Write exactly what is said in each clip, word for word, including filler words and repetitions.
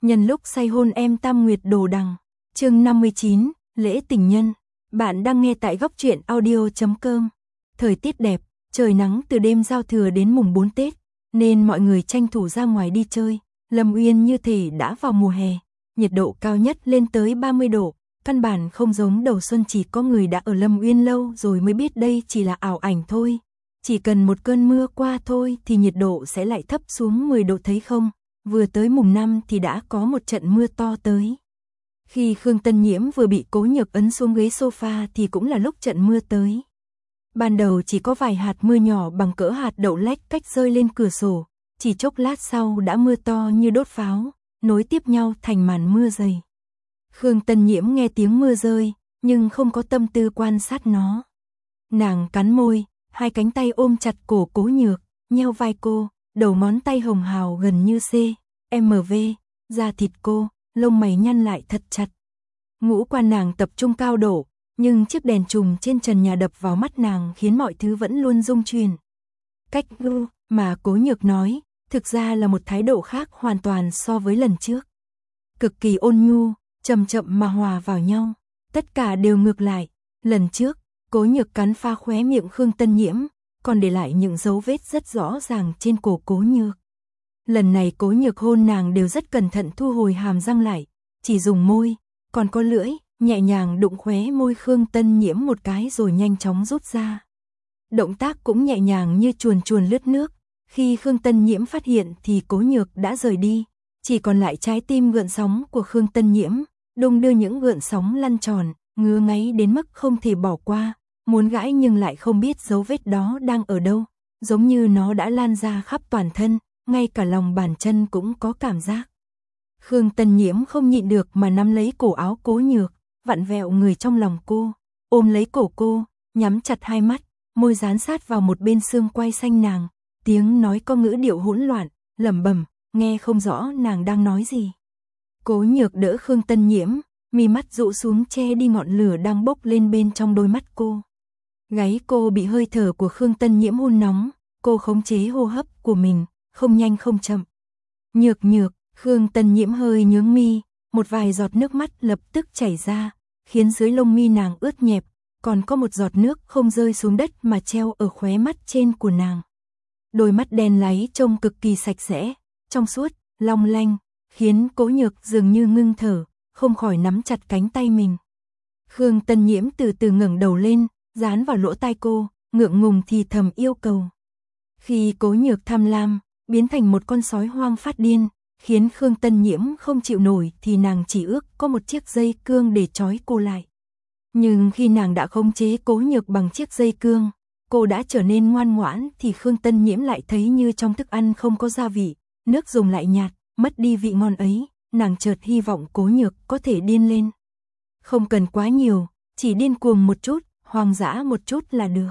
Nhân lúc say hôn em Tam Nguyệt đồ đằng. Chương năm mươi chín, lễ tình nhân. Bạn đang nghe tại góc truyện audio chấm com. Thời tiết đẹp, trời nắng từ đêm giao thừa đến mùng bốn Tết, nên mọi người tranh thủ ra ngoài đi chơi. Lâm Uyên như thể đã vào mùa hè, nhiệt độ cao nhất lên tới ba mươi độ, căn bản không giống đầu xuân, chỉ có người đã ở Lâm Uyên lâu rồi mới biết đây chỉ là ảo ảnh thôi. Chỉ cần một cơn mưa qua thôi thì nhiệt độ sẽ lại thấp xuống mười độ, thấy không? Vừa tới mùng năm thì đã có một trận mưa to tới. Khi Khương Tân Nhiễm vừa bị Cố Nhược ấn xuống ghế sofa thì cũng là lúc trận mưa tới. Ban đầu chỉ có vài hạt mưa nhỏ bằng cỡ hạt đậu lách cách rơi lên cửa sổ, chỉ chốc lát sau đã mưa to như đốt pháo, nối tiếp nhau thành màn mưa dày. Khương Tân Nhiễm nghe tiếng mưa rơi, nhưng không có tâm tư quan sát nó. Nàng cắn môi, hai cánh tay ôm chặt cổ Cố Nhược, nheo vai cô, đầu ngón tay hồng hào gần như xê-em vê, da thịt cô, lông mày nhăn lại thật chặt. Ngũ quan nàng tập trung cao độ, nhưng chiếc đèn chùm trên trần nhà đập vào mắt nàng khiến mọi thứ vẫn luôn rung chuyển. Cách ư mà Cố Nhược nói, thực ra là một thái độ khác hoàn toàn so với lần trước. Cực kỳ ôn nhu, chậm chậm mà hòa vào nhau, tất cả đều ngược lại. Lần trước, Cố Nhược cắn pha khóe miệng Khương Tân Nhiễm, còn để lại những dấu vết rất rõ ràng trên cổ Cố Nhược. Lần này Cố Nhược hôn nàng đều rất cẩn thận thu hồi hàm răng lại, chỉ dùng môi, còn có lưỡi, nhẹ nhàng đụng khóe môi Khương Tân Nhiễm một cái rồi nhanh chóng rút ra. Động tác cũng nhẹ nhàng như chuồn chuồn lướt nước. Khi Khương Tân Nhiễm phát hiện thì Cố Nhược đã rời đi, chỉ còn lại trái tim gợn sóng của Khương Tân Nhiễm, đung đưa những gợn sóng lăn tròn, ngứa ngáy đến mức không thể bỏ qua, muốn gãi nhưng lại không biết dấu vết đó đang ở đâu, giống như nó đã lan ra khắp toàn thân, ngay cả lòng bàn chân cũng có cảm giác. Khương Tân Nhiễm không nhịn được mà nắm lấy cổ áo Cố Nhược, vặn vẹo người trong lòng cô, ôm lấy cổ cô, nhắm chặt hai mắt, môi dán sát vào một bên xương quai xanh nàng, tiếng nói có ngữ điệu hỗn loạn, lẩm bẩm, nghe không rõ nàng đang nói gì. Cố Nhược đỡ Khương Tân Nhiễm, mi mắt dụ xuống che đi ngọn lửa đang bốc lên bên trong đôi mắt cô. Gáy cô bị hơi thở của Khương Tân Nhiễm hun nóng, cô khống chế hô hấp của mình, không nhanh không chậm. Nhược Nhược, Khương Tân Nhiễm hơi nhướng mi, một vài giọt nước mắt lập tức chảy ra, khiến dưới lông mi nàng ướt nhẹp, còn có một giọt nước không rơi xuống đất mà treo ở khóe mắt trên của nàng. Đôi mắt đen láy trông cực kỳ sạch sẽ, trong suốt, long lanh, khiến Cố Nhược dường như ngưng thở, không khỏi nắm chặt cánh tay mình. Khương Tân Nhiễm từ từ ngẩng đầu lên, dán vào lỗ tai cô, ngượng ngùng thì thầm yêu cầu. Khi Cố Nhược tham lam, biến thành một con sói hoang phát điên, khiến Khương Tân Nhiễm không chịu nổi thì nàng chỉ ước có một chiếc dây cương để trói cô lại. Nhưng khi nàng đã khống chế Cố Nhược bằng chiếc dây cương, cô đã trở nên ngoan ngoãn thì Khương Tân Nhiễm lại thấy như trong thức ăn không có gia vị, nước dùng lại nhạt, mất đi vị ngon ấy, nàng chợt hy vọng Cố Nhược có thể điên lên. Không cần quá nhiều, chỉ điên cuồng một chút, hoang dã một chút là được.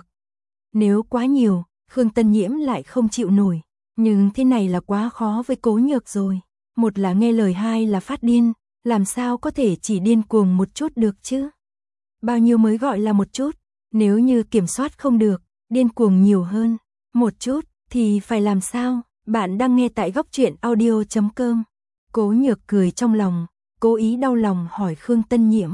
Nếu quá nhiều, Khương Tân Nhiễm lại không chịu nổi, nhưng thế này là quá khó với Cố Nhược rồi. Một là nghe lời, hai là phát điên, làm sao có thể chỉ điên cuồng một chút được chứ? Bao nhiêu mới gọi là một chút? Nếu như kiểm soát không được, điên cuồng nhiều hơn một chút thì phải làm sao? Bạn đang nghe tại góc truyện audio chấm com. Cố Nhược cười trong lòng, cố ý đau lòng hỏi Khương Tân Nhiễm.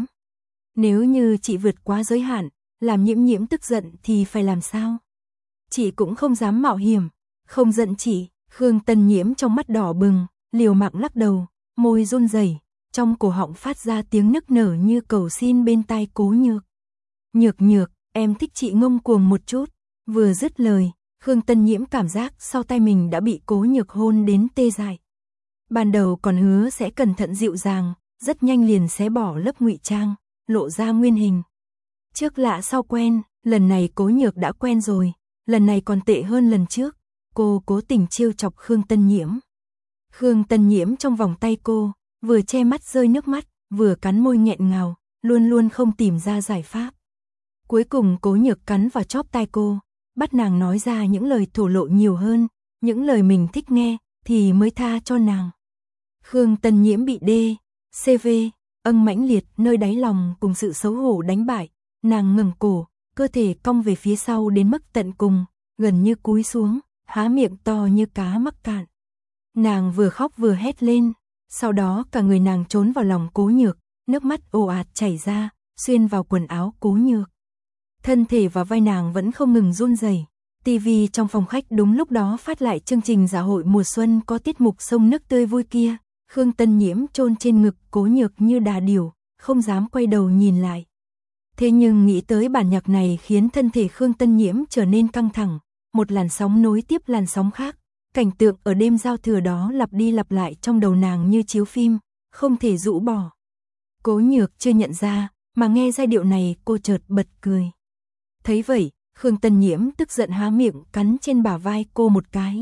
Nếu như chị vượt quá giới hạn, làm Nhiễm Nhiễm tức giận thì phải làm sao? Chị cũng không dám mạo hiểm, không giận chị. Khương Tân Nhiễm trong mắt đỏ bừng, liều mạng lắc đầu, môi run rẩy, trong cổ họng phát ra tiếng nức nở như cầu xin bên tai Cố Nhược. Nhược Nhược, em thích chị ngông cuồng một chút. Vừa dứt lời, Khương Tân Nhiễm cảm giác sau tay mình đã bị Cố Nhược hôn đến tê dại. Ban đầu còn hứa sẽ cẩn thận dịu dàng, rất nhanh liền xé bỏ lớp ngụy trang, lộ ra nguyên hình. Trước lạ sau quen, lần này Cố Nhược đã quen rồi, lần này còn tệ hơn lần trước. Cô cố tình trêu chọc Khương Tân Nhiễm. Khương Tân Nhiễm trong vòng tay cô, vừa che mắt rơi nước mắt, vừa cắn môi nghẹn ngào, luôn luôn không tìm ra giải pháp. Cuối cùng Cố Nhược cắn vào chóp tai cô, bắt nàng nói ra những lời thổ lộ nhiều hơn, những lời mình thích nghe, thì mới tha cho nàng. Khương Tân Nhiễm bị đê, xê vê, âng mãnh liệt nơi đáy lòng cùng sự xấu hổ đánh bại, nàng ngẩng cổ, cơ thể cong về phía sau đến mức tận cùng, gần như cúi xuống, há miệng to như cá mắc cạn. Nàng vừa khóc vừa hét lên, Sau đó cả người nàng trốn vào lòng Cố Nhược, nước mắt ồ ạt chảy ra, xuyên vào quần áo Cố Nhược. Thân thể và vai nàng vẫn không ngừng run rẩy. Tivi trong phòng khách đúng lúc đó phát lại chương trình dạ hội mùa xuân có tiết mục sông nước tươi vui kia. Khương Tân Nhiễm chôn trên ngực Cố Nhược như đà điểu, không dám quay đầu nhìn lại. Thế nhưng nghĩ tới bản nhạc này khiến thân thể Khương Tân Nhiễm trở nên căng thẳng, một làn sóng nối tiếp làn sóng khác. Cảnh tượng ở đêm giao thừa đó lặp đi lặp lại trong đầu nàng như chiếu phim, không thể rũ bỏ. Cố Nhược chưa nhận ra, mà nghe giai điệu này cô chợt bật cười. Thấy vậy, Khương Tân Nhiễm tức giận há miệng cắn trên bả vai cô một cái.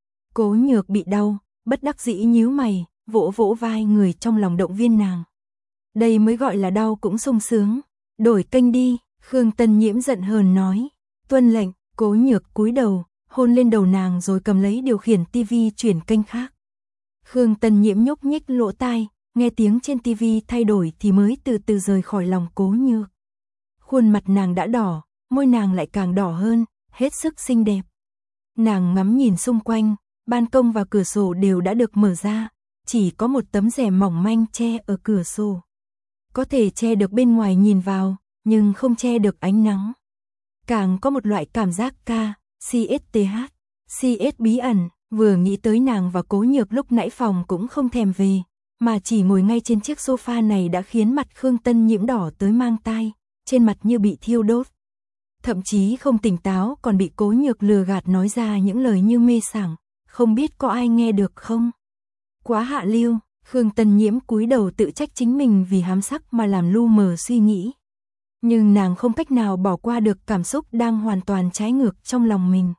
Cố Nhược bị đau, bất đắc dĩ nhíu mày, vỗ vỗ vai người trong lòng động viên nàng. Đây mới gọi là đau cũng sung sướng. Đổi kênh đi, Khương Tân Nhiễm giận hờn nói. Tuân lệnh, Cố Nhược cúi đầu, hôn lên đầu nàng rồi cầm lấy điều khiển tivi chuyển kênh khác. Khương Tân Nhiễm nhúc nhích lỗ tai, nghe tiếng trên tivi thay đổi thì mới từ từ rời khỏi lòng Cố Nhược. Khuôn mặt nàng đã đỏ, môi nàng lại càng đỏ hơn, hết sức xinh đẹp. Nàng ngắm nhìn xung quanh, ban công và cửa sổ đều đã được mở ra, chỉ có một tấm rèm mỏng manh che ở cửa sổ. Có thể che được bên ngoài nhìn vào, nhưng không che được ánh nắng. Càng có một loại cảm giác ca, xê ét tê hát, xê ét bí ẩn, vừa nghĩ tới nàng và Cố Nhược lúc nãy phòng cũng không thèm về, mà chỉ ngồi ngay trên chiếc sofa này đã khiến mặt Khương Tân Nhiễm đỏ tới mang tai, trên mặt như bị thiêu đốt. Thậm chí không tỉnh táo còn bị Cố Nhược lừa gạt nói ra những lời như mê sảng, không biết có ai nghe được không. Quá hạ lưu, Khương Tân Nhiễm cúi đầu tự trách chính mình vì hám sắc mà làm lu mờ suy nghĩ. Nhưng nàng không cách nào bỏ qua được cảm xúc đang hoàn toàn trái ngược trong lòng mình.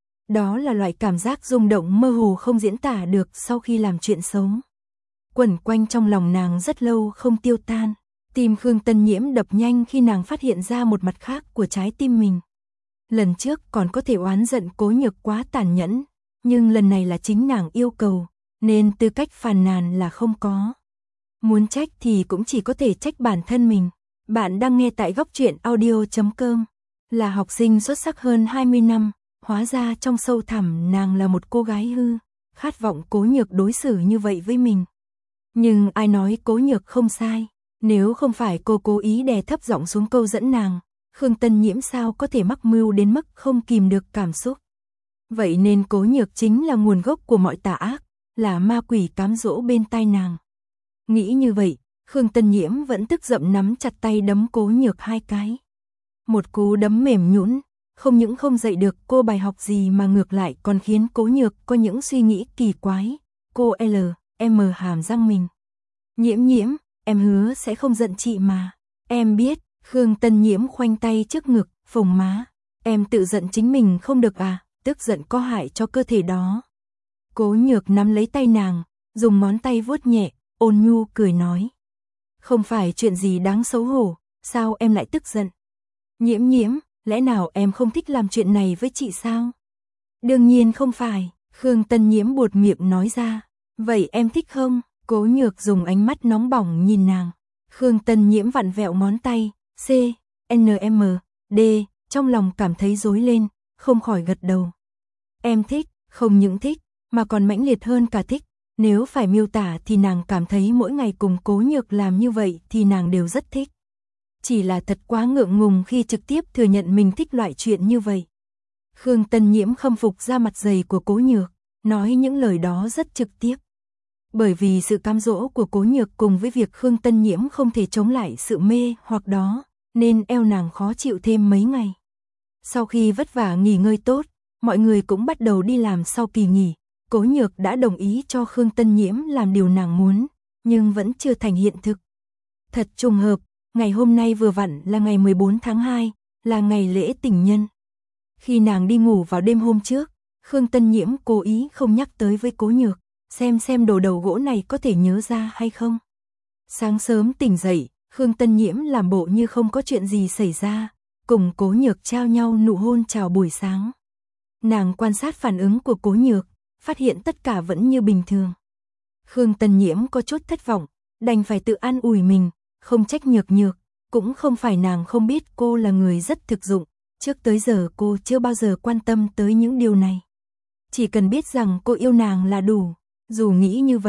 Đó là loại cảm giác rung động mơ hồ không diễn tả được sau khi làm chuyện xấu. Quẩn quanh trong lòng nàng rất lâu không tiêu tan. Tim Khương Tân Nhiễm đập nhanh khi nàng phát hiện ra một mặt khác của trái tim mình. Lần trước còn có thể oán giận Cố Nhược quá tàn nhẫn, nhưng lần này là chính nàng yêu cầu, nên tư cách phàn nàn là không có. Muốn trách thì cũng chỉ có thể trách bản thân mình. Bạn đang nghe tại góc truyện audio chấm com. Là học sinh xuất sắc hơn hai mươi năm, hóa ra trong sâu thẳm nàng là một cô gái hư, khát vọng Cố Nhược đối xử như vậy với mình. Nhưng ai nói Cố Nhược không sai, nếu không phải cô cố ý đè thấp giọng xuống câu dẫn nàng, Khương Tân Nhiễm sao có thể mắc mưu đến mức không kìm được cảm xúc. Vậy nên Cố Nhược chính là nguồn gốc của mọi tà ác, là ma quỷ cám dỗ bên tai nàng. Nghĩ như vậy, Khương Tân Nhiễm vẫn tức giận nắm chặt tay đấm Cố Nhược hai cái. Một cú đấm mềm nhũn, không những không dạy được cô bài học gì mà ngược lại còn khiến Cố Nhược có những suy nghĩ kỳ quái. Cô L, em hàm răng mình. Nhiễm Nhiễm, em hứa sẽ không giận chị mà. Em biết, Khương Tân Nhiễm khoanh tay trước ngực, phồng má. Em tự giận chính mình không được à, tức giận có hại cho cơ thể đó. Cố Nhược nắm lấy tay nàng, dùng ngón tay vuốt nhẹ, ôn nhu cười nói. Không phải chuyện gì đáng xấu hổ, sao em lại tức giận? Nhiễm Nhiễm, lẽ nào em không thích làm chuyện này với chị sao? Đương nhiên không phải, Khương Tân Nhiễm buột miệng nói ra. Vậy em thích không? Cố Nhược dùng ánh mắt nóng bỏng nhìn nàng. Khương Tân Nhiễm vặn vẹo ngón tay, C, N M, D, trong lòng cảm thấy rối lên, không khỏi gật đầu. Em thích, không những thích, mà còn mãnh liệt hơn cả thích. Nếu phải miêu tả thì nàng cảm thấy mỗi ngày cùng Cố Nhược làm như vậy thì nàng đều rất thích. Chỉ là thật quá ngượng ngùng khi trực tiếp thừa nhận mình thích loại chuyện như vậy. Khương Tân Nhiễm khâm phục da mặt dày của Cố Nhược, nói những lời đó rất trực tiếp. Bởi vì sự cám dỗ của Cố Nhược cùng với việc Khương Tân Nhiễm không thể chống lại sự mê hoặc đó, nên eo nàng khó chịu thêm mấy ngày. Sau khi vất vả nghỉ ngơi tốt, mọi người cũng bắt đầu đi làm sau kỳ nghỉ. Cố Nhược đã đồng ý cho Khương Tân Nhiễm làm điều nàng muốn, nhưng vẫn chưa thành hiện thực. Thật trùng hợp, ngày hôm nay vừa vặn là ngày mười bốn tháng hai, là ngày lễ tình nhân. Khi nàng đi ngủ vào đêm hôm trước, Khương Tân Nhiễm cố ý không nhắc tới với Cố Nhược, xem xem đồ đầu gỗ này có thể nhớ ra hay không. Sáng sớm tỉnh dậy, Khương Tân Nhiễm làm bộ như không có chuyện gì xảy ra, cùng Cố Nhược trao nhau nụ hôn chào buổi sáng. Nàng quan sát phản ứng của Cố Nhược, phát hiện tất cả vẫn như bình thường. Khương Tân Nhiễm có chút thất vọng, đành phải tự an ủi mình, không trách Nhược Nhược, cũng không phải nàng không biết cô là người rất thực dụng, trước tới giờ cô chưa bao giờ quan tâm tới những điều này. Chỉ cần biết rằng cô yêu nàng là đủ, dù nghĩ như vậy,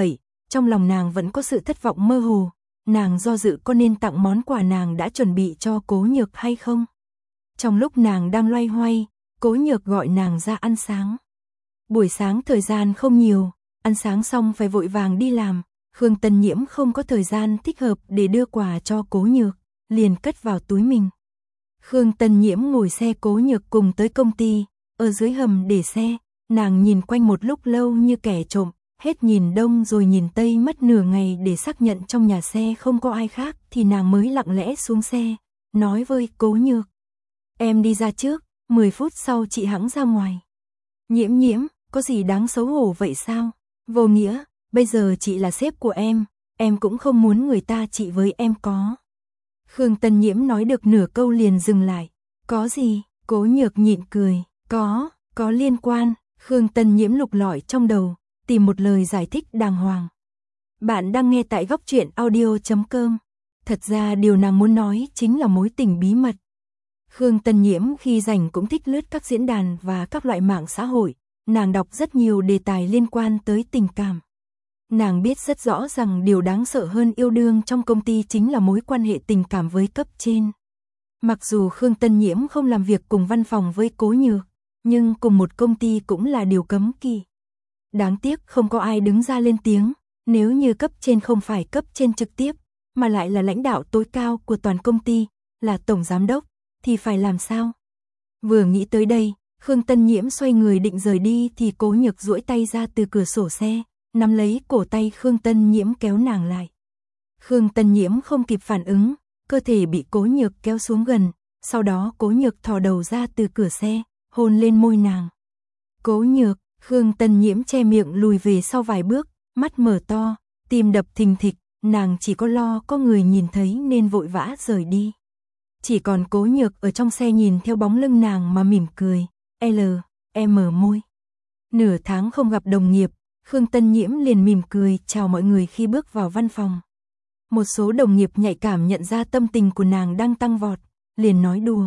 trong lòng nàng vẫn có sự thất vọng mơ hồ, nàng do dự có nên tặng món quà nàng đã chuẩn bị cho Cố Nhược hay không. Trong lúc nàng đang loay hoay, Cố Nhược gọi nàng ra ăn sáng. Buổi sáng thời gian không nhiều, ăn sáng xong phải vội vàng đi làm, Khương Tân Nhiễm không có thời gian thích hợp để đưa quà cho Cố Nhược, liền cất vào túi mình. Khương Tân Nhiễm ngồi xe Cố Nhược cùng tới công ty, ở dưới hầm để xe, nàng nhìn quanh một lúc lâu như kẻ trộm, hết nhìn đông rồi nhìn tây mất nửa ngày để xác nhận trong nhà xe không có ai khác thì nàng mới lặng lẽ xuống xe, nói với Cố Nhược. Em đi ra trước, mười phút sau chị hẵng ra ngoài. Nhiễm Nhiễm, có gì đáng xấu hổ vậy sao? Vô nghĩa, bây giờ chị là sếp của em, em cũng không muốn người ta chị với em có. Khương Tân Nhiễm nói được nửa câu liền dừng lại. Có gì? Cố Nhược nhịn cười. Có, có liên quan. Khương Tân Nhiễm lục lọi trong đầu, tìm một lời giải thích đàng hoàng. Bạn đang nghe tại góc truyện audio chấm com. Thật ra điều nàng muốn nói chính là mối tình bí mật. Khương Tân Nhiễm khi rảnh cũng thích lướt các diễn đàn và các loại mạng xã hội. Nàng đọc rất nhiều đề tài liên quan tới tình cảm. Nàng biết rất rõ rằng điều đáng sợ hơn yêu đương trong công ty chính là mối quan hệ tình cảm với cấp trên. Mặc dù Khương Tân Nhiễm không làm việc cùng văn phòng với Cố Nhược, nhưng cùng một công ty cũng là điều cấm kỵ. Đáng tiếc không có ai đứng ra lên tiếng, nếu như cấp trên không phải cấp trên trực tiếp, mà lại là lãnh đạo tối cao của toàn công ty, là tổng giám đốc, thì phải làm sao? Vừa nghĩ tới đây, Khương Tân Nhiễm xoay người định rời đi thì Cố Nhược duỗi tay ra từ cửa sổ xe, nắm lấy cổ tay Khương Tân Nhiễm kéo nàng lại. Khương Tân Nhiễm không kịp phản ứng, cơ thể bị Cố Nhược kéo xuống gần, sau đó Cố Nhược thò đầu ra từ cửa xe, hôn lên môi nàng. Cố Nhược, Khương Tân Nhiễm che miệng lùi về sau vài bước, mắt mở to, tim đập thình thịch, nàng chỉ có lo có người nhìn thấy nên vội vã rời đi. Chỉ còn Cố Nhược ở trong xe nhìn theo bóng lưng nàng mà mỉm cười, L, em mở môi. Nửa tháng không gặp đồng nghiệp, Khương Tân Nhiễm liền mỉm cười chào mọi người khi bước vào văn phòng. Một số đồng nghiệp nhạy cảm nhận ra tâm tình của nàng đang tăng vọt, liền nói đùa.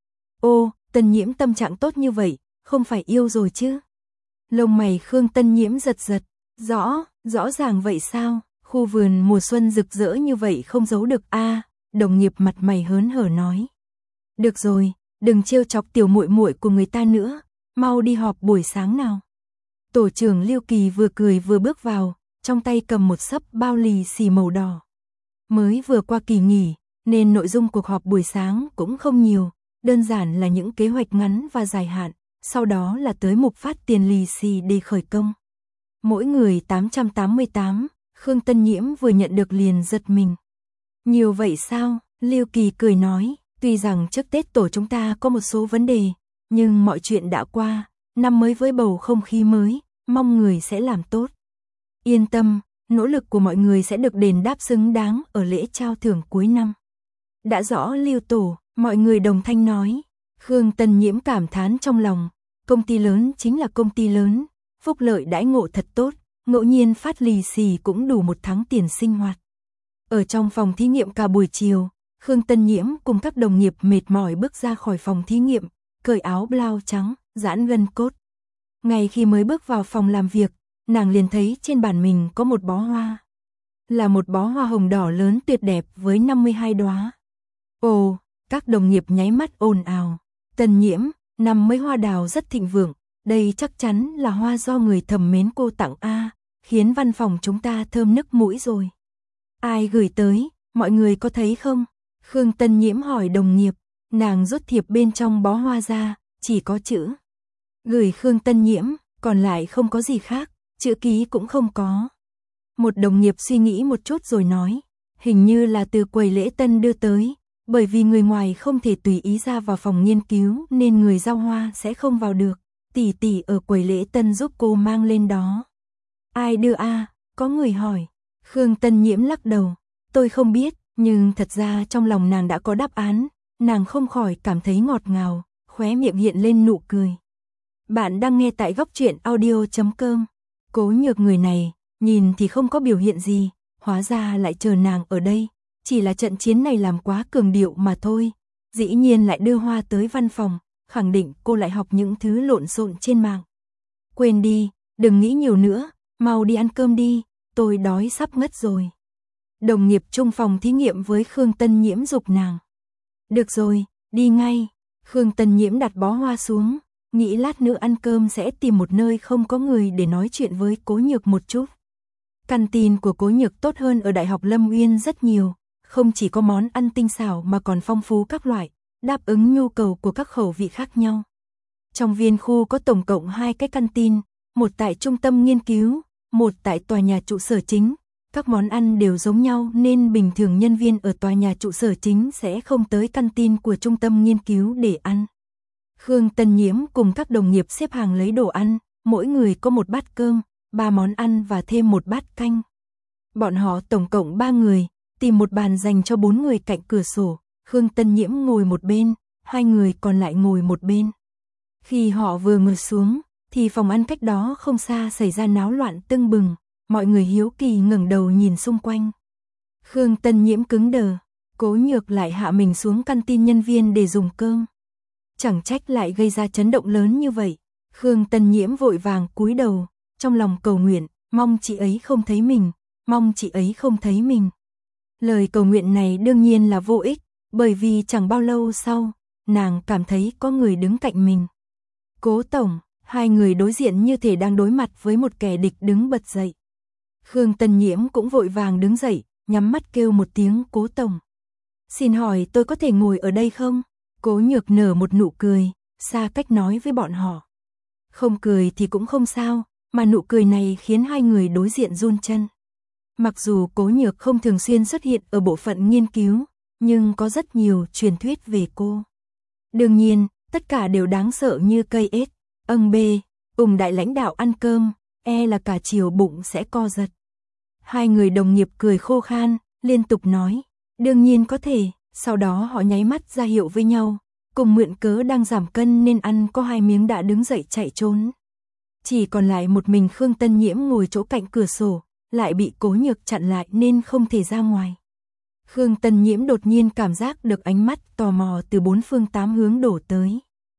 Ô, Tân Nhiễm tâm trạng tốt như vậy, không phải yêu rồi chứ? Lông mày Khương Tân Nhiễm giật giật, rõ, rõ ràng vậy sao? Khu vườn mùa xuân rực rỡ như vậy không giấu được a. À, đồng nghiệp mặt mày hớn hở nói. Được rồi, đừng trêu chọc tiểu muội muội của người ta nữa, mau đi họp buổi sáng nào. Tổ trưởng Lưu Kỳ vừa cười vừa bước vào, trong tay cầm một xấp bao lì xì màu đỏ. Mới vừa qua kỳ nghỉ, nên nội dung cuộc họp buổi sáng cũng không nhiều, đơn giản là những kế hoạch ngắn và dài hạn, sau đó là tới mục phát tiền lì xì để khởi công. Mỗi người tám trăm tám mươi tám, Khương Tân Nhiễm vừa nhận được liền giật mình. Nhiều vậy sao? Lưu Kỳ cười nói, tuy rằng trước Tết tổ chúng ta có một số vấn đề, nhưng mọi chuyện đã qua, năm mới với bầu không khí mới, mong người sẽ làm tốt. Yên tâm, nỗ lực của mọi người sẽ được đền đáp xứng đáng ở lễ trao thưởng cuối năm. Đã rõ Lưu tổ, mọi người đồng thanh nói. Khương Tân Nhiễm cảm thán trong lòng, công ty lớn chính là công ty lớn, phúc lợi đãi ngộ thật tốt, ngẫu nhiên phát lì xì cũng đủ một tháng tiền sinh hoạt. Ở trong phòng thí nghiệm cả buổi chiều, Khương Tân Nhiễm cùng các đồng nghiệp mệt mỏi bước ra khỏi phòng thí nghiệm, cởi áo blau trắng, giãn gân cốt. Ngay khi mới bước vào phòng làm việc, nàng liền thấy trên bàn mình có một bó hoa. Là một bó hoa hồng đỏ lớn tuyệt đẹp với năm mươi hai đóa. Ồ, các đồng nghiệp nháy mắt ồn ào. Tân Nhiễm, năm mấy hoa đào rất thịnh vượng, đây chắc chắn là hoa do người thầm mến cô tặng a, khiến văn phòng chúng ta thơm nức mũi rồi. Ai gửi tới, mọi người có thấy không? Khương Tân Nhiễm hỏi đồng nghiệp, nàng rút thiệp bên trong bó hoa ra, chỉ có chữ gửi Khương Tân Nhiễm, còn lại không có gì khác, chữ ký cũng không có. Một đồng nghiệp suy nghĩ một chút rồi nói, hình như là từ quầy lễ tân đưa tới, bởi vì người ngoài không thể tùy ý ra vào phòng nghiên cứu nên người giao hoa sẽ không vào được, tỷ tỷ ở quầy lễ tân giúp cô mang lên đó. Ai đưa a? À? Có người hỏi. Khương Tân Nhiễm lắc đầu, tôi không biết, nhưng thật ra trong lòng nàng đã có đáp án, nàng không khỏi cảm thấy ngọt ngào, khóe miệng hiện lên nụ cười. Bạn đang nghe tại góc truyện audio chấm com. Cố Nhược người này, nhìn thì không có biểu hiện gì, hóa ra lại chờ nàng ở đây, chỉ là trận chiến này làm quá cường điệu mà thôi. Dĩ nhiên lại đưa hoa tới văn phòng, khẳng định cô lại học những thứ lộn xộn trên mạng. Quên đi, đừng nghĩ nhiều nữa, mau đi ăn cơm đi, tôi đói sắp ngất rồi. Đồng nghiệp chung phòng thí nghiệm với Khương Tân Nhiễm giục nàng. Được rồi, đi ngay. Khương Tân Nhiễm đặt bó hoa xuống, nghĩ lát nữa ăn cơm sẽ tìm một nơi không có người để nói chuyện với Cố Nhược một chút. Căn tin của Cố Nhược tốt hơn ở Đại học Lâm Uyên rất nhiều, không chỉ có món ăn tinh xảo mà còn phong phú các loại, đáp ứng nhu cầu của các khẩu vị khác nhau. Trong viên khu có tổng cộng hai cái căn tin, một tại trung tâm nghiên cứu, một tại tòa nhà trụ sở chính. Các món ăn đều giống nhau nên bình thường nhân viên ở tòa nhà trụ sở chính sẽ không tới căn tin của trung tâm nghiên cứu để ăn. Khương Tân Nhiễm cùng các đồng nghiệp xếp hàng lấy đồ ăn, mỗi người có một bát cơm, ba món ăn và thêm một bát canh. Bọn họ tổng cộng ba người, tìm một bàn dành cho bốn người cạnh cửa sổ, Khương Tân Nhiễm ngồi một bên, hai người còn lại ngồi một bên. Khi họ vừa ngồi xuống, thì phòng ăn cách đó không xa xảy ra náo loạn tưng bừng, mọi người hiếu kỳ ngẩng đầu nhìn xung quanh. Khương Tân Nhiễm cứng đờ, Cố Nhược lại hạ mình xuống căn tin nhân viên để dùng cơm. Chẳng trách lại gây ra chấn động lớn như vậy. Khương Tân Nhiễm vội vàng cúi đầu, trong lòng cầu nguyện, mong chị ấy không thấy mình, mong chị ấy không thấy mình. Lời cầu nguyện này đương nhiên là vô ích, bởi vì chẳng bao lâu sau, nàng cảm thấy có người đứng cạnh mình. Cố tổng, hai người đối diện như thể đang đối mặt với một kẻ địch đứng bật dậy. Khương Tân Nhiễm cũng vội vàng đứng dậy, nhắm mắt kêu một tiếng Cố tổng. Xin hỏi tôi có thể ngồi ở đây không? Cố Nhược nở một nụ cười, xa cách nói với bọn họ. Không cười thì cũng không sao, mà nụ cười này khiến hai người đối diện run chân. Mặc dù Cố Nhược không thường xuyên xuất hiện ở bộ phận nghiên cứu, nhưng có rất nhiều truyền thuyết về cô. Đương nhiên, tất cả đều đáng sợ như cây ếch, âng bê, cùng đại lãnh đạo ăn cơm, e là cả chiều bụng sẽ co giật. Hai người đồng nghiệp cười khô khan, liên tục nói, đương nhiên có thể, sau đó họ nháy mắt ra hiệu với nhau, cùng mượn cớ đang giảm cân nên ăn có hai miếng đã đứng dậy chạy trốn. Chỉ còn lại một mình Khương Tân Nhiễm ngồi chỗ cạnh cửa sổ, lại bị Cố Nhược chặn lại nên không thể ra ngoài. Khương Tân Nhiễm đột nhiên cảm giác được ánh mắt tò mò từ bốn phương tám hướng đổ tới.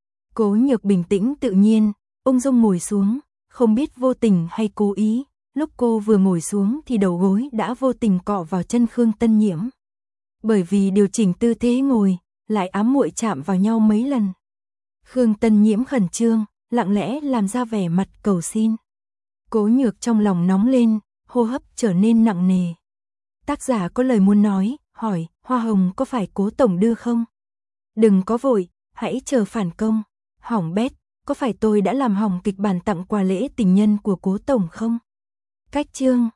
Cố Nhược bình tĩnh tự nhiên, ung dung ngồi xuống, không biết vô tình hay cố ý, lúc cô vừa ngồi xuống thì đầu gối đã vô tình cọ vào chân Khương Tân Nhiễm. Bởi vì điều chỉnh tư thế ngồi, lại ám muội chạm vào nhau mấy lần. Khương Tân Nhiễm khẩn trương, lặng lẽ làm ra vẻ mặt cầu xin. Cố Nhược trong lòng nóng lên, hô hấp trở nên nặng nề. Tác giả có lời muốn nói, hỏi, hoa hồng có phải Cố tổng đưa không? Đừng có vội, hãy chờ phản công. Hỏng bét, có phải tôi đã làm hỏng kịch bản tặng quà lễ tình nhân của Cố tổng không? Cách chương